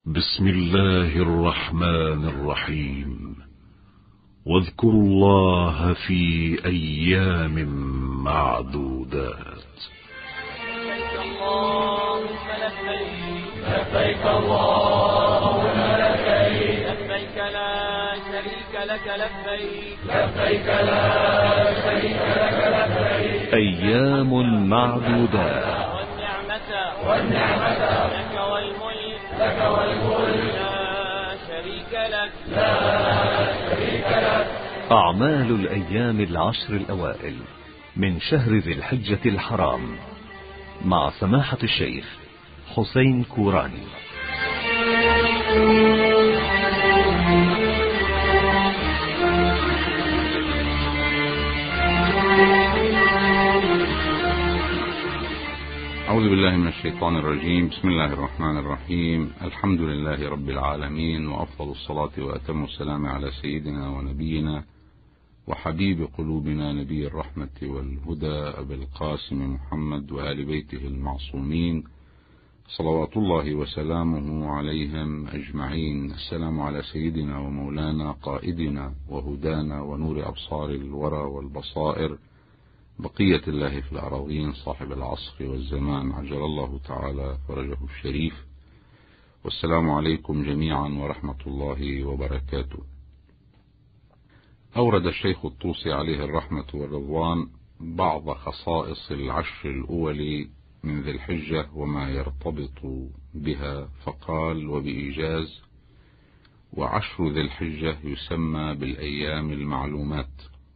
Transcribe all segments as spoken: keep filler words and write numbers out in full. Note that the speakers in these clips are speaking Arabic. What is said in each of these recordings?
بسم الله الرحمن الرحيم. واذكروا الله في أيام معدودات. اللهم لبيك لبيك اللهم لبيك لبيك لا شريك لك لبيك لبيك لا شريك لك لبيك أيام معدودات. والنعمة والنعمة لك والملك لك والملك لا شريك لك لا شريك لك. أعمال الأيام العشر الأوائل من شهر ذي الحجة الحرام مع سماحة الشيخ حسين كوراني. أعوذ بالله من الشيطان الرجيم. بسم الله الرحمن الرحيم. الحمد لله رب العالمين، وأفضل الصلاة وأتم السلام على سيدنا ونبينا وحبيب قلوبنا نبي الرحمة والهدى أبي القاسم محمد وآل بيته المعصومين صلوات الله وسلامه عليهم أجمعين. السلام على سيدنا ومولانا قائدنا وهدانا ونور أبصار الورى والبصائر بقية الله في الأراضين صاحب العصر والزمان عجل الله تعالى فرجه الشريف. والسلام عليكم جميعا ورحمة الله وبركاته. أورد الشيخ الطوسي عليه الرحمة والرضوان بعض خصائص العشر الأول من ذي الحجة وما يرتبط بها، فقال: وبإيجاز: وعشر ذي الحجة يسمى بالأيام المعلومات،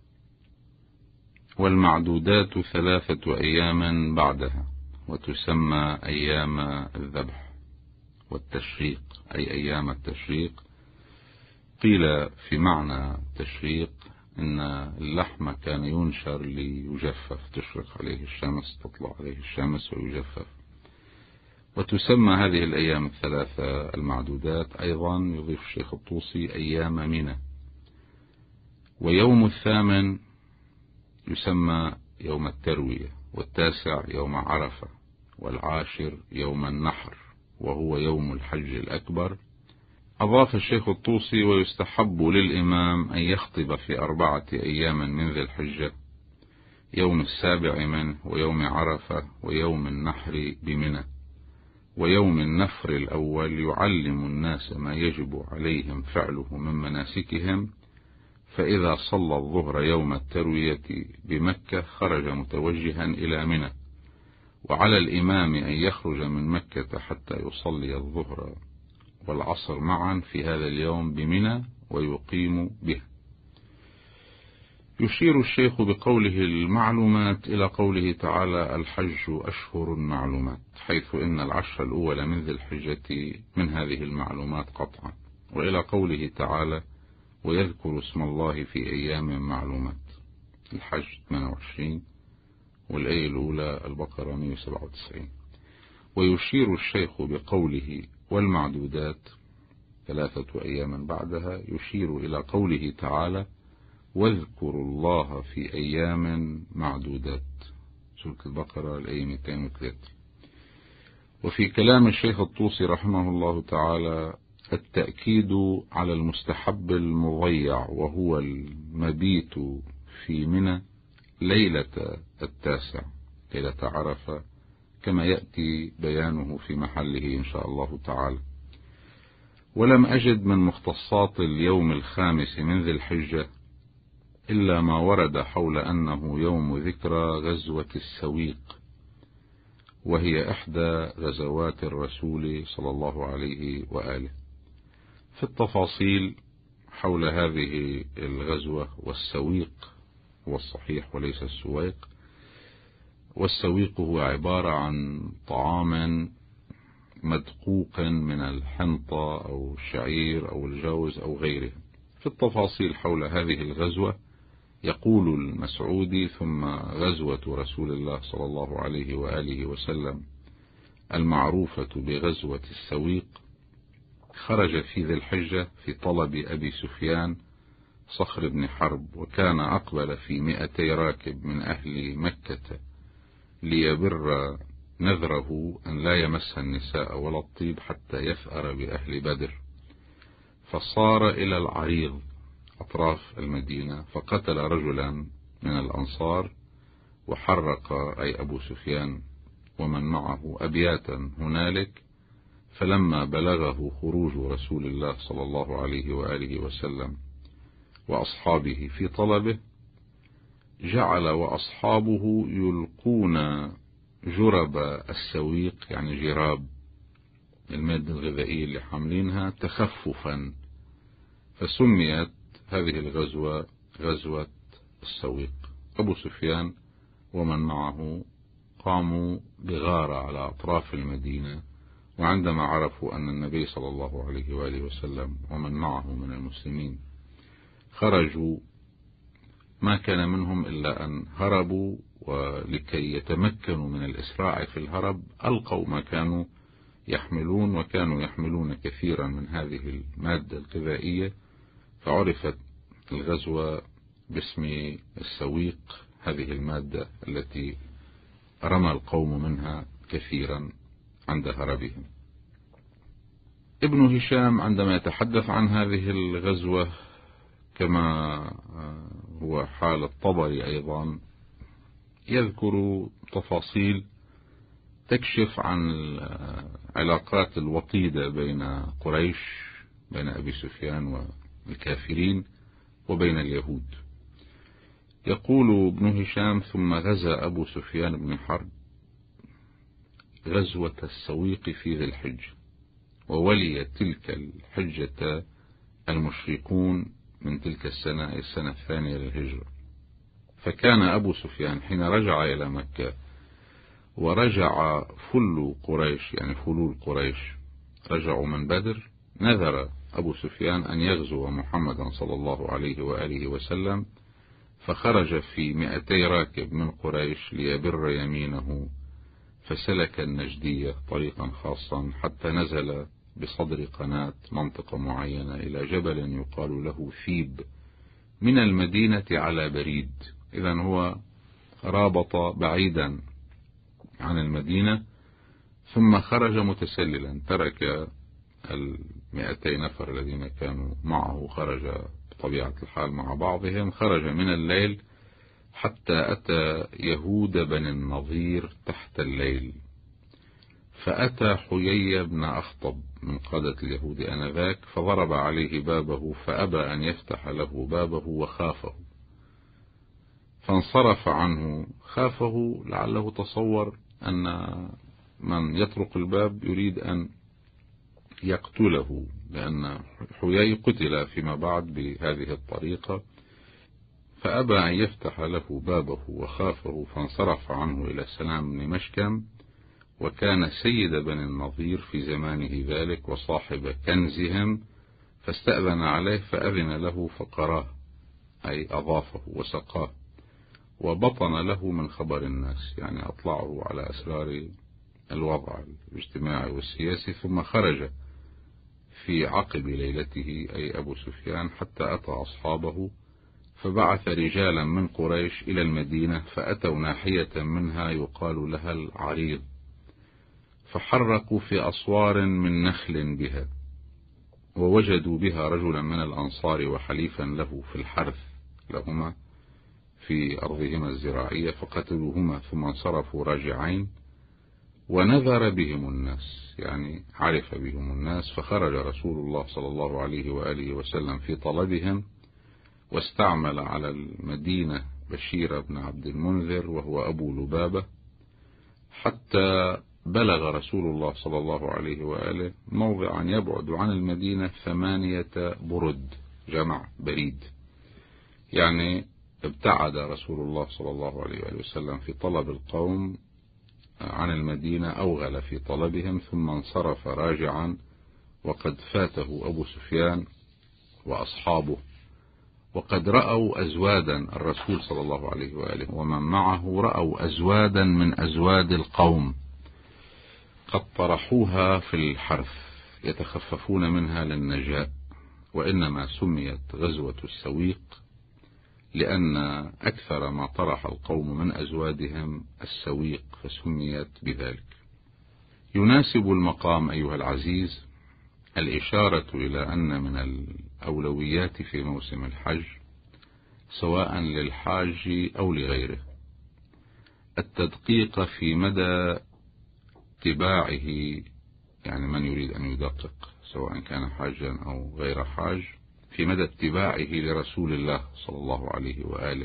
والمعدودات ثلاثة أيام بعدها، وتسمى أيام الذبح والتشريق، أي أيام التشريق. قيل في معنى التشريق إن اللحم كان ينشر ليجفف، تشرق عليه الشمس، تطلع عليه الشمس ويجفف. وتسمى هذه الأيام الثلاثة المعدودات أيضا، يضيف الشيخ الطوسي، أيام منى. ويوم الثامن يسمى يوم التروية، والتاسع يوم عرفة، والعاشر يوم النحر وهو يوم الحج الأكبر. أضاف الشيخ الطوسي: ويستحب للإمام أن يخطب في أربعة أيام من ذي الحجة، يوم السابع منه ويوم عرفة ويوم النحر بمنى. ويوم النفر الأول يعلم الناس ما يجب عليهم فعله من مناسكهم، فإذا صلى الظهر يوم التروية بمكة خرج متوجها إلى منى، وعلى الإمام أن يخرج من مكة حتى يصلي الظهر والعصر معا في هذا اليوم بمنى ويقيم به. يشير الشيخ بقوله المعلومات إلى قوله تعالى: الحج أشهر معلومات، حيث إن العشر الأول من ذي الحجة من هذه المعلومات قطعا، وإلى قوله تعالى: ويذكر اسم الله في أيام معلومات، الحج ثمانية وعشرين، والآية الأولى البقرة مئة وسبعة وتسعين. ويشير الشيخ بقوله والمعدودات ثلاثة أيام بعدها، يشير إلى قوله تعالى: واذكروا الله في أيام معدودات، سورة البقرة الآية مئتين وثلاثة. وفي كلام الشيخ الطوسي رحمه الله تعالى التأكيد على المستحب المضيع، وهو المبيت في منى ليلة التاسع، ليلة عرفة، كما يأتي بيانه في محله إن شاء الله تعالى. ولم أجد من مختصات اليوم الخامس من ذي الحجة إلا ما ورد حول أنه يوم ذكرى غزوة السويق، وهي إحدى غزوات الرسول صلى الله عليه وآله. في التفاصيل حول هذه الغزوة، والسويق هو الصحيح وليس السويق، والسويق هو عبارة عن طعام مدقوق من الحنطة أو الشعير أو الجوز أو غيره. في التفاصيل حول هذه الغزوة يقول المسعودي: ثم غزوة رسول الله صلى الله عليه وآله وسلم المعروفة بغزوة السويق، خرج في ذي الحجة في طلب أبي سفيان صخر بن حرب، وكان أقبل في مئتي راكب من أهل مكة ليبر نذره أن لا يمس النساء ولا الطيب حتى يثأر بأهل بدر، فصار إلى العريض أطراف المدينة فقتل رجلا من الأنصار وحرق أي أبو سفيان ومن معه أبياتا هنالك. فلما بلغه خروج رسول الله صلى الله عليه وآله وسلم وأصحابه في طلبه، جعل وأصحابه يلقون جرب السويق، يعني جراب المادة الغذائية اللي حاملينها، تخففا، فسميت هذه الغزوة غزوة السويق. أبو سفيان ومن معه قاموا بغارة على أطراف المدينة، وعندما عرفوا أن النبي صلى الله عليه وآله وسلم ومن معه من المسلمين خرجوا، ما كان منهم إلا أن هربوا، ولكي يتمكنوا من الإسراع في الهرب ألقوا ما كانوا يحملون، وكانوا يحملون كثيرا من هذه المادة الغذائية، فعرفت الغزوة باسم السويق، هذه المادة التي رمى القوم منها كثيرا عند هربهم. ابن هشام عندما يتحدث عن هذه الغزوة كما هو حال الطبري أيضا، يذكر تفاصيل تكشف عن العلاقات الوطيدة بين قريش، بين أبي سفيان والكافرين، وبين اليهود. يقول ابن هشام: ثم غزا أبو سفيان بن حرب غزوة السويق في ذي الحجة، وولي تلك الحجة المشركون من تلك السنة، السنة الثانية للهجرة. فكان أبو سفيان حين رجع إلى مكة ورجع فل قريش، يعني فلول قريش رجعوا من بدر، نذر أبو سفيان أن يغزو محمدا صلى الله عليه وآله وسلم، فخرج في مئتي راكب من قريش ليبر يمينه، فسلك النجدية طريقا خاصا حتى نزل بصدر قناة منطقة معينة إلى جبل يقال له ثيب من المدينة على بريد. إذن هو رابط بعيدا عن المدينة، ثم خرج متسللا، ترك المئتي نفر الذين كانوا معه، خرج بطبيعة الحال مع بعضهم، خرج من الليل حتى أتى يهود بن النظير تحت الليل، فأتى حيي بن أخطب من قادة اليهود آنذاك، فضرب عليه بابه فأبى أن يفتح له بابه وخافه، فانصرف عنه، خافه لعله تصور أن من يطرق الباب يريد أن يقتله، لأن حيي قتل فيما بعد بهذه الطريقة، فأبى أن يفتح له بابه وخافه، فانصرف عنه إلى سلام بن مشكم، وكان سيد بن النظير في زمانه ذلك وصاحب كنزهم، فاستأذن عليه فأذن له فقراه، أي أضافه وسقاه، وبطن له من خبر الناس، يعني أطلعه على أسرار الوضع الاجتماعي والسياسي. ثم خرج في عقب ليلته أي أبو سفيان حتى أتى أصحابه، فبعث رجالا من قريش إلى المدينة، فأتوا ناحية منها يقال لها العريض، فحرقوا في أصوار من نخل بها، ووجدوا بها رجلا من الأنصار وحليفا له في الحرث لهما في أرضهما الزراعية، فقتلوهما ثم انصرفوا راجعين، ونذر بهم الناس، يعني عرف بهم الناس، فخرج رسول الله صلى الله عليه وآله وسلم في طلبهم، واستعمل على المدينة بشير بن عبد المنذر وهو أبو لبابة، حتى بلغ رسول الله صلى الله عليه وآله موضعا يبعد عن المدينة ثمانية برد، جمع بريد، يعني ابتعد رسول الله صلى الله عليه وآله وسلم في طلب القوم عن المدينة، أوغل في طلبهم، ثم انصرف راجعا، وقد فاته أبو سفيان وأصحابه، وقد رأوا أزوادا، الرسول صلى الله عليه وآله ومن معه رأوا أزوادا من أزواد القوم قد طرحوها في الحرث يتخففون منها للنجاة. وإنما سميت غزوة السويق لأن أكثر ما طرح القوم من أزوادهم السويق فسميت بذلك. يناسب المقام أيها العزيز الإشارة إلى أن من الأولويات في موسم الحج سواء للحاج أو لغيره التدقيق في مدى اتباعه، يعني من يريد أن يدقق سواء كان حاجا أو غير حاج في مدى اتباعه لرسول الله صلى الله عليه وآله.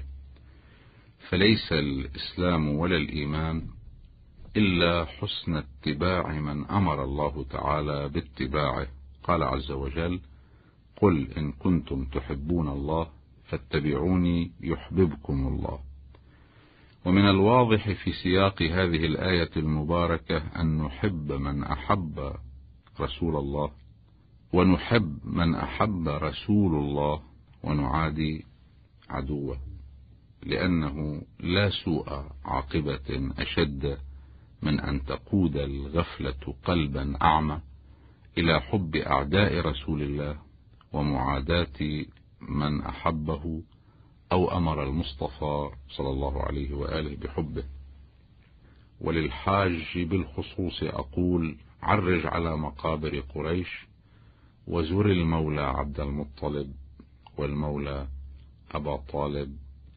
فليس الإسلام ولا الإيمان إلا حسن اتباع من أمر الله تعالى باتباعه. قال عز وجل: قل إن كنتم تحبون الله فاتبعوني يحببكم الله. ومن الواضح في سياق هذه الآية المباركة أن نحب من أحب رسول الله، ونحب من أحب رسول الله، ونعادي عدوه، لأنه لا سوء عاقبة أشد من أن تقود الغفلة قلبا أعمى إلى حب أعداء رسول الله ومعاداة من أحبه أو أمر المصطفى صلى الله عليه وآله بحبه. وللحاج بالخصوص أقول: عرج على مقابر قريش، وزر المولى عبد المطلب والمولى أبا طالب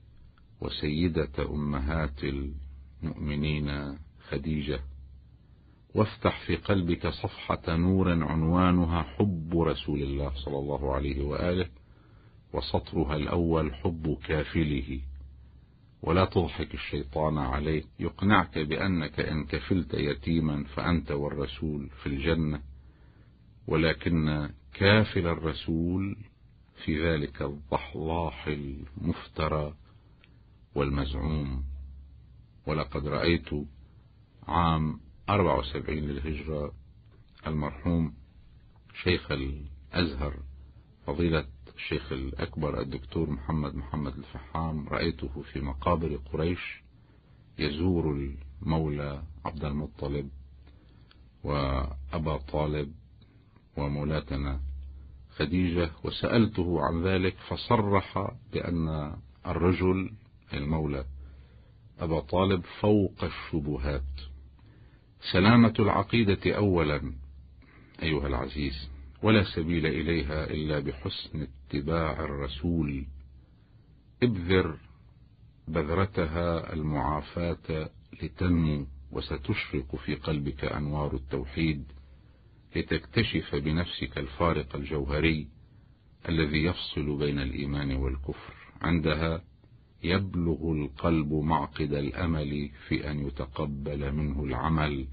وسيدة أمهات المؤمنين خديجة، وافتح في قلبك صفحة نور عنوانها حب رسول الله صلى الله عليه وآله، وسطرها الأول حب كافله. ولا تضحك الشيطان عليك يقنعك بأنك إن كفلت يتيما فأنت والرسول في الجنة، ولكن كافل الرسول في ذلك الضحضاح المفترى والمزعوم. ولقد رأيت عام أربعة وسبعين للهجرة المرحوم شيخ الأزهر فضيلة الشيخ الأكبر الدكتور محمد محمد الفحام، رأيته في مقابر قريش يزور المولى عبد المطلب وأبا طالب ومولاتنا خديجة، وسألته عن ذلك فصرح بأن الرجل المولى أبا طالب فوق الشبهات. سلامة العقيدة أولا أيها العزيز، ولا سبيل إليها إلا بحسن اتباع الرسول. ابذر بذرتها المعافاة لتنمو، وستشرق في قلبك أنوار التوحيد لتكتشف بنفسك الفارق الجوهري الذي يفصل بين الإيمان والكفر. عندها يبلغ القلب معقد الأمل في أن يتقبل منه العمل،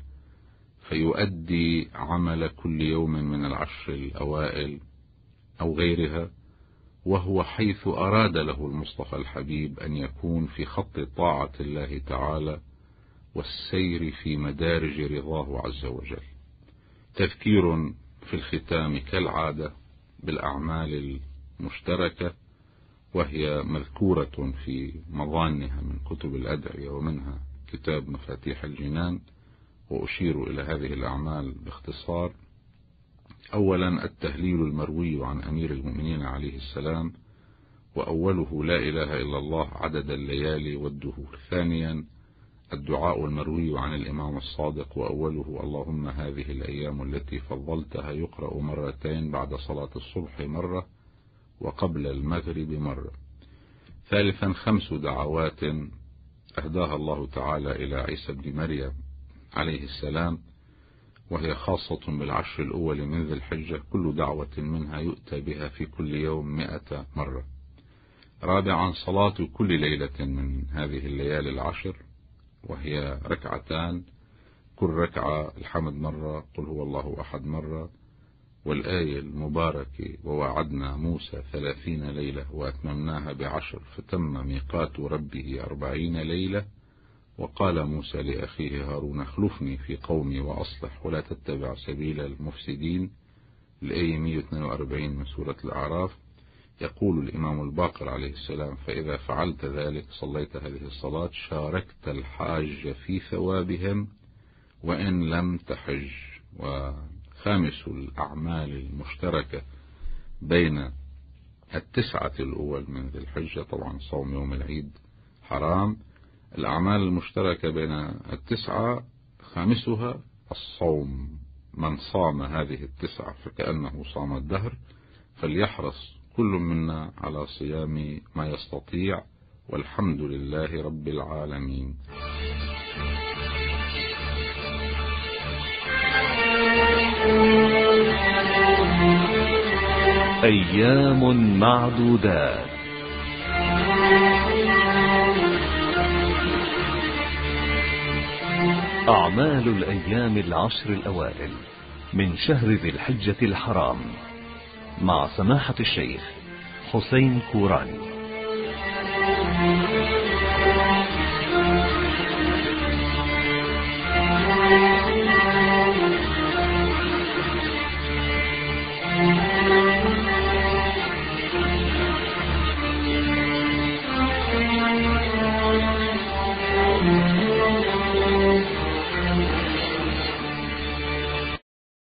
فيؤدي عمل كل يوم من العشر الأوائل أو غيرها، وهو حيث أراد له المصطفى الحبيب أن يكون في خط طاعة الله تعالى والسير في مدارج رضاه عز وجل. تذكير في الختام كالعادة بالأعمال المشتركة، وهي مذكورة في مظانها من كتب الأدعية ومنها كتاب مفاتيح الجنان، وأشير إلى هذه الأعمال باختصار. أولا التهليل المروي عن أمير المؤمنين عليه السلام، وأوله لا إله إلا الله عدد الليالي والدهور. ثانيا الدعاء المروي عن الإمام الصادق، وأوله اللهم هذه الأيام التي فضلتها يقرأ مرتين بعد صلاة الصبح مرة وقبل المغرب مرة. ثالثا خمس دعوات أهداها الله تعالى إلى عيسى بن مريم عليه السلام، وهي خاصة بالعشر الأول من ذي الحجة، كل دعوة منها يؤتى بها في كل يوم مئة مرة. رابعا صلاة كل ليلة من هذه الليالي العشر، وهي ركعتان، كل ركعة الحمد مرة، قل هو الله أحد مرة، والآية المباركة ووعدنا موسى ثلاثين ليلة وأتممناها بعشر فتم ميقات ربه أربعين ليلة، وقال موسى لأخيه هارون اخلفني في قومي وأصلح ولا تتبع سبيل المفسدين، الآية مئة واثنين وأربعين من سورة الأعراف. يقول الإمام الباقر عليه السلام فإذا فعلت ذلك صليت هذه الصلاة شاركت الحاج في ثوابهم وإن لم تحج. وخامس الأعمال المشتركة بين التسعة الأول من ذي الحجة. طبعا صوم يوم العيد حرام. الأعمال المشتركة بين التسعة خامسها الصوم. من صام هذه التسعة فكأنه صام الدهر، فليحرص كل منا على صيام ما يستطيع، والحمد لله رب العالمين. أيام معدودات. أعمال الأيام العشر الأوائل من شهر ذي الحجة الحرام، مع سماحة الشيخ حسين كوراني.